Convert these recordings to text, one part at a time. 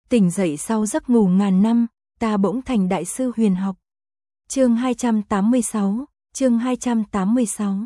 Tỉnh dậy sau giấc ngủ ngàn năm, ta bỗng thành đại sư huyền học. Chương 286, chương 286.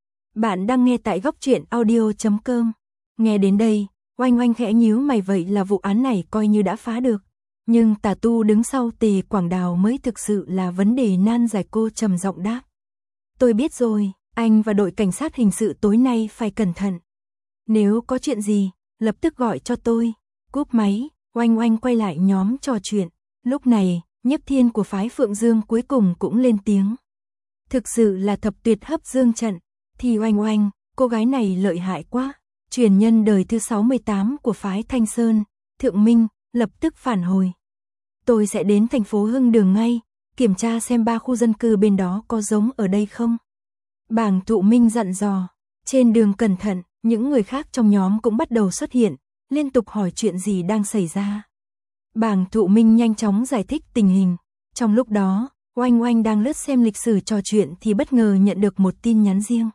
Bạn đang nghe tại góc truyện audio.com. Nghe đến đây, Oanh Oanh khẽ nhíu mày, vậy là vụ án này coi như đã phá được. Nhưng tà tu đứng sau Tề Quảng Đào mới thực sự là vấn đề nan giải, cô trầm giọng đáp. Tôi biết rồi, anh và đội cảnh sát hình sự tối nay phải cẩn thận. Nếu có chuyện gì, lập tức gọi cho tôi. Cúp máy, Oanh Oanh quay lại nhóm trò chuyện. Lúc này, Nhiếp Thiên của phái Phượng Dương cuối cùng cũng lên tiếng. Thực sự là thập tuyệt hấp dương trận. Thì Oanh Oanh, cô gái này lợi hại quá. Truyền nhân đời thứ 68 của phái Thanh Sơn, Thượng Minh, lập tức phản hồi. Tôi sẽ đến thành phố Hưng Đường ngay, kiểm tra xem 3 khu dân cư bên đó có giống ở đây không. Bàng Thụ Minh dặn dò. Trên đường cẩn thận, những người khác trong nhóm cũng bắt đầu xuất hiện, liên tục hỏi chuyện gì đang xảy ra. Bàng Thụ Minh nhanh chóng giải thích tình hình. Trong lúc đó, Oanh Oanh đang lướt xem lịch sử trò chuyện thì bất ngờ nhận được một tin nhắn riêng.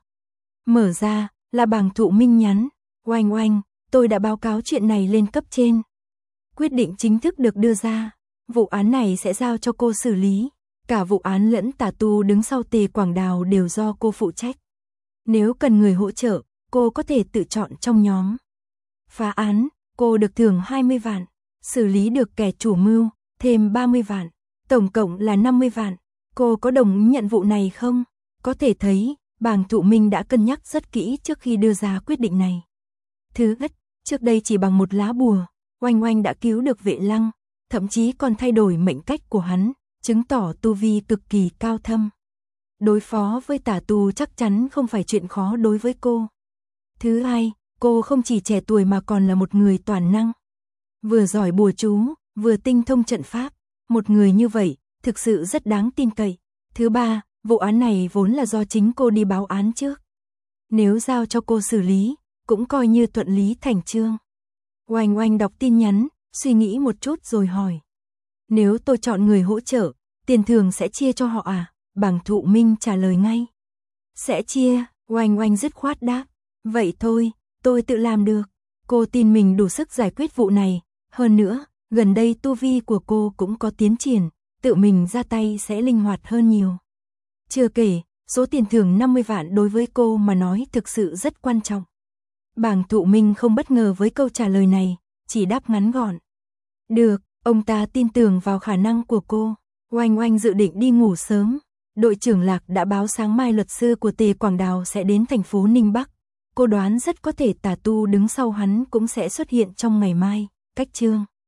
Mở ra, là Bàng Thụ Minh nhắn. Oanh Oanh, tôi đã báo cáo chuyện này lên cấp trên. Quyết định chính thức được đưa ra. Vụ án này sẽ giao cho cô xử lý. Cả vụ án lẫn tà tu đứng sau Tề Quảng Đào đều do cô phụ trách. Nếu cần người hỗ trợ, cô có thể tự chọn trong nhóm. Phá án, cô được thưởng 20 vạn. Xử lý được kẻ chủ mưu, thêm 30 vạn. Tổng cộng là 50 vạn. Cô có đồng ý nhận vụ này không? Có thể thấy, Bàng Thụ Minh đã cân nhắc rất kỹ trước khi đưa ra quyết định này. Thứ nhất, trước đây chỉ bằng một lá bùa, Oanh Oanh đã cứu được Vệ Lăng, thậm chí còn thay đổi mệnh cách của hắn, chứng tỏ tu vi cực kỳ cao thâm. Đối phó với tà tu chắc chắn không phải chuyện khó đối với cô. Thứ hai, cô không chỉ trẻ tuổi mà còn là một người toàn năng. Vừa giỏi bùa chú, vừa tinh thông trận pháp, một người như vậy, thực sự rất đáng tin cậy. Thứ ba, vụ án này vốn là do chính cô đi báo án trước. Nếu giao cho cô xử lý, cũng coi như thuận lý thành chương. Oanh Oanh đọc tin nhắn, suy nghĩ một chút rồi hỏi. Nếu tôi chọn người hỗ trợ, tiền thưởng sẽ chia cho họ à? Bàng Thụ Minh trả lời ngay. Sẽ chia, Oanh Oanh dứt khoát đáp. Vậy thôi, tôi tự làm được. Cô tin mình đủ sức giải quyết vụ này. Hơn nữa, gần đây tu vi của cô cũng có tiến triển, tự mình ra tay sẽ linh hoạt hơn nhiều. Chưa kể, số tiền thưởng 50 vạn đối với cô mà nói thực sự rất quan trọng. Bàng Thụ Minh không bất ngờ với câu trả lời này, chỉ đáp ngắn gọn. Được, ông ta tin tưởng vào khả năng của cô. Oanh Oanh dự định đi ngủ sớm. Đội trưởng Lạc đã báo sáng mai luật sư của Tề Quảng Đào sẽ đến thành phố Ninh Bắc. Cô đoán rất có thể tà tu đứng sau hắn cũng sẽ xuất hiện trong ngày mai. Cách chương